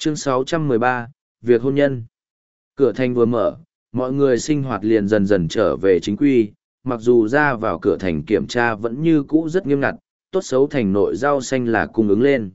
Chương 613, Việc hôn nhân. Cửa thành vừa mở, mọi người sinh hoạt liền dần dần trở về chính quy, mặc dù ra vào cửa thành kiểm tra vẫn như cũ rất nghiêm ngặt, tốt xấu thành nội rau xanh là cung ứng lên.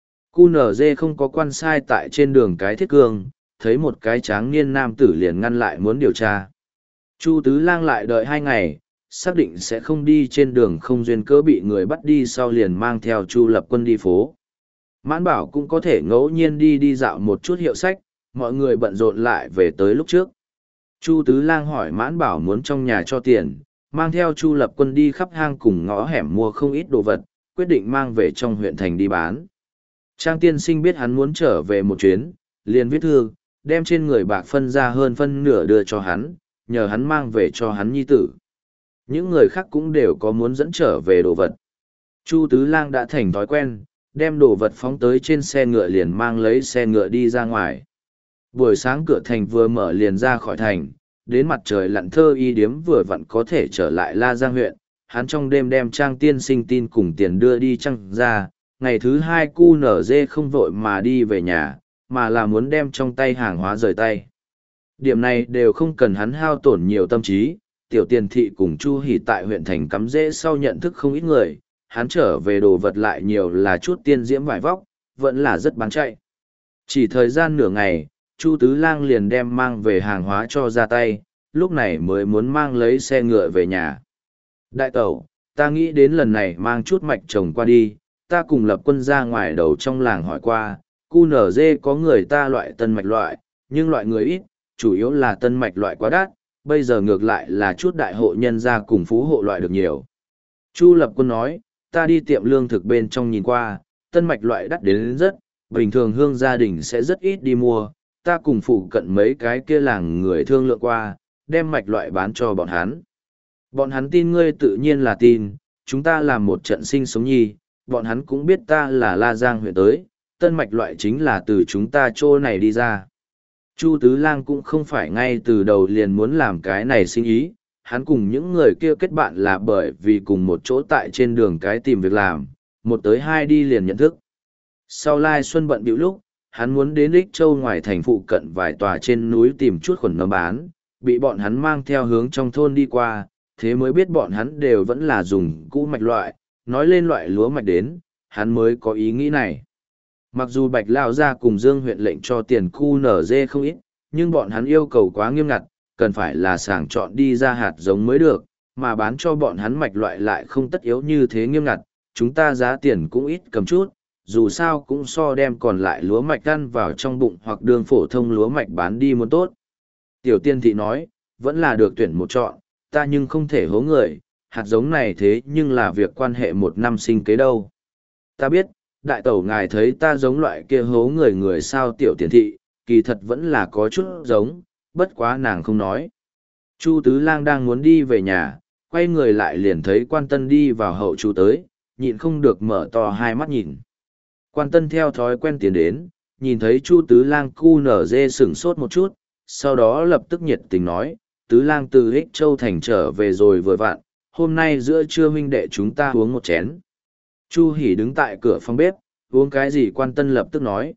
QNZ không có quan sai tại trên đường cái thiết cương, thấy một cái tráng niên nam tử liền ngăn lại muốn điều tra. Chu Tứ Lang lại đợi 2 ngày, xác định sẽ không đi trên đường không duyên cớ bị người bắt đi sau liền mang theo Chu Lập Quân đi phố. Mãn Bảo cũng có thể ngẫu nhiên đi dạo một chút hiệu sách, mọi người bận rộn lại về tới lúc trước. Chu Tứ Lang hỏi Mãn Bảo muốn trong nhà cho tiền, mang theo Chu Lập Quân đi khắp hang cùng ngõ hẻm mua không ít đồ vật, quyết định mang về trong huyện thành đi bán. Trang tiên sinh biết hắn muốn trở về một chuyến, liền viết thư, đem trên người bạc phân ra hơn phân nửa đưa cho hắn, nhờ hắn mang về cho hắn nhi tử. Những người khác cũng đều có muốn dẫn trở về đồ vật. Chu Tứ Lang đã thành thói quen, đem đồ vật phóng tới trên xe ngựa liền mang lấy xe ngựa đi ra ngoài. Buổi sáng cửa thành vừa mở liền ra khỏi thành, đến mặt trời lặn thơ y điếm vừa vặn có thể trở lại La Giang huyện, hắn trong đêm đem Trang tiên sinh tin cùng tiền đưa đi Trăng ra, ngày thứ 2 QNZ không vội mà đi về nhà, mà là muốn đem trong tay hàng hóa rời tay. Điểm này đều không cần hắn hao tổn nhiều tâm trí, tiểu tiền thị cùng Chu Hỷ tại huyện thành cắm rễ sau nhận thức không ít người, hắn trở về đồ vật lại nhiều là chút tiên diễm vải vóc, vẫn là rất bán chạy. Chỉ thời gian nửa ngày, Chu Tứ Lang liền đem mang về hàng hóa cho ra tay, lúc này mới muốn mang lấy xe ngựa về nhà. Đại tẩu, ta nghĩ đến lần này mang chút mạch trồng qua đi, ta cùng Lập Quân ra ngoài đầu trong làng hỏi qua, QNZ có người ta loại tân mạch loại, nhưng loại người ít, chủ yếu là tân mạch loại quá đắt, bây giờ ngược lại là chút đại hộ nhân gia cùng phú hộ loại được nhiều. Chu Lập Quân nói, ta đi tiệm lương thực bên trong nhìn qua, tân mạch loại đắt đến rất, bình thường hương gia đình sẽ rất ít đi mua, ta cùng phụ cận mấy cái kia làng người thương lượng qua, đem mạch loại bán cho bọn hắn. Bọn hắn tin ngươi tự nhiên là tin, chúng ta làm một trận sinh sống nhi, bọn hắn cũng biết ta là La Giang huyện tới, tân mạch loại chính là từ chúng ta chỗ này đi ra. Chu Tứ Lang cũng không phải ngay từ đầu liền muốn làm cái này sinh ý, hắn cùng những người kia kết bạn là bởi vì cùng một chỗ tại trên đường cái tìm việc làm, một tới hai đi liền nhận thức. Sau Lai Xuân bận bịu lúc, hắn muốn đến Ích Châu ngoài thành phụ cận vài tòa trên núi tìm chút khuẩn nấm bán, bị bọn hắn mang theo hướng trong thôn đi qua, thế mới biết bọn hắn đều vẫn là dùng cũ mạch loại, nói lên loại lúa mạch đến, hắn mới có ý nghĩ này. Mặc dù Bạch Lao Gia cùng Dương huyện lệnh cho tiền QNZ không ít, nhưng bọn hắn yêu cầu quá nghiêm ngặt, cần phải là sàng chọn đi ra hạt giống mới được, mà bán cho bọn hắn mạch loại lại không tất yếu như thế nghiêm ngặt, chúng ta giá tiền cũng ít cầm chút, dù sao cũng so đem còn lại lúa mạch ăn vào trong bụng hoặc đường phổ thông lúa mạch bán đi muốn tốt. Tiểu tiên thị nói, vẫn là được tuyển một chọn, ta nhưng không thể hố người, hạt giống này thế nhưng là việc quan hệ một năm sinh kế đâu. Ta biết, đại tẩu ngài thấy ta giống loại kia hố người sao tiểu tiền thị, kỳ thật vẫn là có chút giống, bất quá nàng không nói. Chu Tứ Lang đang muốn đi về nhà, quay người lại liền thấy Quan Tân đi vào hậu chu tới, nhịn không được mở to hai mắt nhìn. Quan Tân theo thói quen tiến đến, nhìn thấy Chu Tứ Lang QNZ sửng sốt một chút, sau đó lập tức nhiệt tình nói, Tứ Lang từ Ích Châu thành trở về rồi vừa vặn, hôm nay giữa trưa huynh đệ chúng ta uống một chén. Chu Hỷ đứng tại cửa phòng bếp, uống cái gì Quan Tân lập tức nói,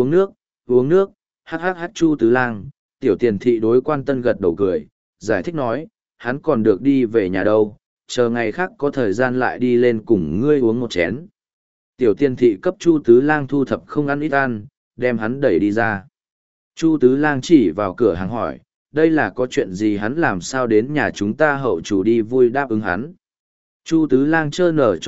uống nước, hắc Chu Tứ Lang, tiểu tiền thị đối Quan Tân gật đầu cười, giải thích nói, hắn còn được đi về nhà đâu, chờ ngày khác có thời gian lại đi lên cùng ngươi uống một chén. Tiểu tiền thị cấp Chu Tứ Lang thu thập không ăn ít ăn, đem hắn đẩy đi ra. Chu Tứ Lang chỉ vào cửa hàng hỏi, đây là có chuyện gì hắn làm sao đến nhà chúng ta hậu chủ đi vui đáp ứng hắn. Chu Tứ Lang chơ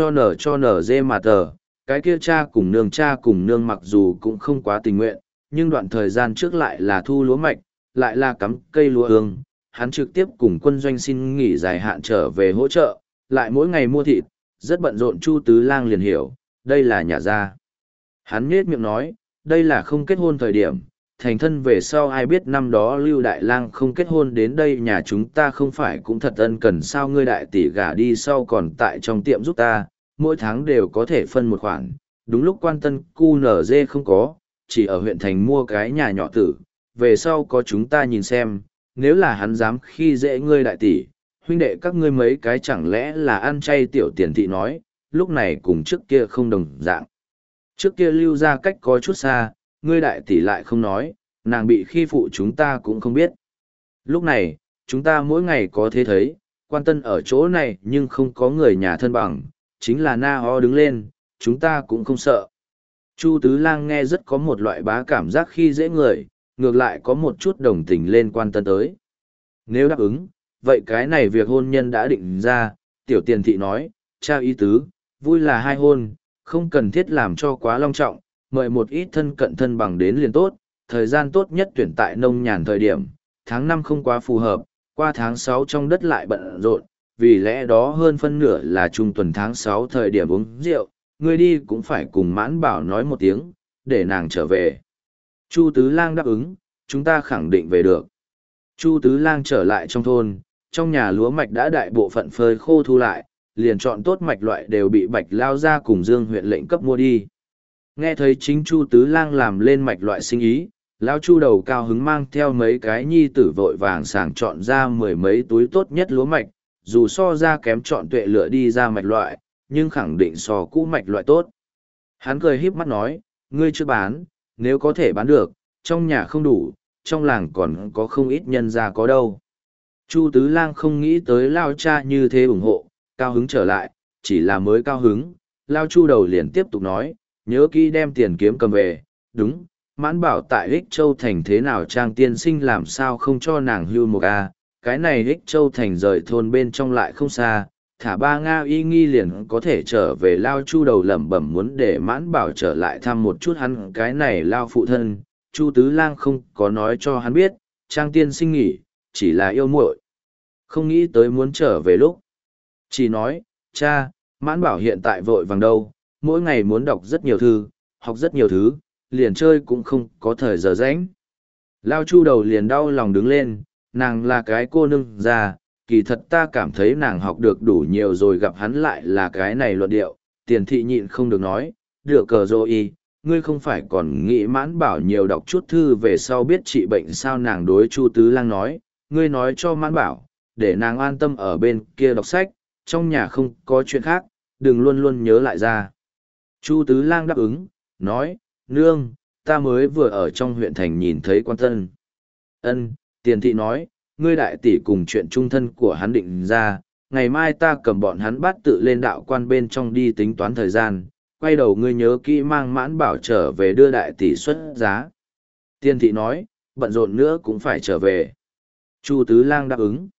nở nở dê mà tờ, cái kia cha cùng nương mặc dù cũng không quá tình nguyện, nhưng đoạn thời gian trước lại là thu lúa mạch, lại là cắm cây lúa ương, hắn trực tiếp cùng quân doanh xin nghỉ dài hạn trở về hỗ trợ, lại mỗi ngày mua thịt, rất bận rộn. Chu Tứ Lang liền hiểu, đây là nhà gia. Hắn nhếch miệng nói, đây là không kết hôn thời điểm, thành thân về sau ai biết năm đó Lưu Đại Lang không kết hôn đến đây nhà chúng ta không phải cũng thật ân cần sao ngươi đại tỷ gả đi sau còn tại trong tiệm giúp ta, mỗi tháng đều có thể phân một khoản, đúng lúc Quan Tân QNZ không có, chỉ ở huyện thành mua cái nhà nhỏ tử, về sau có chúng ta nhìn xem, nếu là hắn dám khi dễ ngươi đại tỷ, huynh đệ các ngươi mấy cái chẳng lẽ là ăn chay. Tiểu tiền thị nói, lúc này cùng trước kia không đồng dạng. Trước kia Lưu ra cách có chút xa, ngươi đại tỷ lại không nói, nàng bị khi phụ chúng ta cũng không biết. Lúc này, chúng ta mỗi ngày có thế thấy, quan tân ở chỗ này nhưng không có người nhà thân bằng, chính là na ho đứng lên, chúng ta cũng không sợ. Chu Tứ Lang nghe rất có một loại bá cảm giác khi dễ người, ngược lại có một chút đồng tình lên quan tân tới. Nếu đáp ứng, vậy cái này việc hôn nhân đã định ra, tiểu tiền thị nói, cha ý tứ, vui là hai hôn, không cần thiết làm cho quá long trọng, mời một ít thân cận thân bằng đến liền tốt, thời gian tốt nhất tuyển tại nông nhàn thời điểm, tháng 5 không quá phù hợp, qua tháng 6 trong đất lại bận rộn, vì lẽ đó hơn phân nửa là trung tuần tháng 6 thời điểm uống rượu, ngươi đi cũng phải cùng Mãn Bảo nói một tiếng, để nàng trở về. Chu Tứ Lang đáp ứng, chúng ta khẳng định về được. Chu Tứ Lang trở lại trong thôn, trong nhà lúa mạch đã đại bộ phận phơi khô thu lại, liền chọn tốt mạch loại đều bị Bạch Lao ra cùng Dương huyện lệnh cấp mua đi. Nghe thấy chính Chu Tứ Lang làm lên mạch loại sinh ý, Lao Chu đầu cao hứng mang theo mấy cái nhi tử vội vàng sàng chọn ra mười mấy túi tốt nhất lúa mạch, dù so ra kém chọn tuệ lựa đi ra mạch loại, nhưng khẳng định so cũ mạch loại tốt. Hắn cười híp mắt nói, ngươi chưa bán, nếu có thể bán được, trong nhà không đủ, trong làng còn có không ít nhân gia có đâu. Chu Tứ Lang không nghĩ tới Lao cha như thế ủng hộ, cao hứng trở lại, chỉ là mới cao hứng, Lao Chu đầu liền tiếp tục nói, nhớ kỹ đem tiền kiếm cầm về, đúng, Mãn Bảo tại Ích Châu Thành thế nào Trang tiên sinh làm sao không cho nàng hưu một a, cái này Ích Châu Thành rời thôn bên trong lại không xa, thả 3 Nga y nghi liền có thể trở về. Lao Chu đầu lẩm bẩm muốn để Mãn Bảo trở lại thăm một chút hắn cái này Lao phụ thân. Chu Tứ Lang không có nói cho hắn biết, Trang tiên sinh nghỉ, chỉ là yêu muội, không nghĩ tới muốn trở về lúc. Chỉ nói, cha, Mãn Bảo hiện tại vội vàng đâu, mỗi ngày muốn đọc rất nhiều thư, học rất nhiều thứ, liền chơi cũng không có thời giờ rảnh. Lao Chu đầu liền đau lòng đứng lên, nàng là cái cô nương già, kỳ thật ta cảm thấy nàng học được đủ nhiều rồi, gặp hắn lại là cái này luận điệu, tiền thị nhịn không được nói, được cờ rồi, ngươi không phải còn nghĩ Mãn Bảo nhiều đọc chút thư về sau biết trị bệnh sao. Nàng đối Chu Tứ Lang nói, ngươi nói cho Mãn Bảo, để nàng an tâm ở bên kia đọc sách, trong nhà không có chuyện khác, đừng luôn luôn nhớ lại ra. Chu Tứ Lang đáp ứng, nói, nương, ta mới vừa ở trong huyện thành nhìn thấy quan tân. Ân, tiền thị nói, ngươi đại tỷ cùng chuyện trung thân của hắn định ra, ngày mai ta cầm bọn hắn bắt tự lên đạo quan bên trong đi tính toán thời gian, quay đầu ngươi nhớ kỹ mang Mãn Bảo trở về đưa đại tỷ xuất giá. Tiền thị nói, bận rộn nữa cũng phải trở về. Chu Tứ Lang đáp ứng.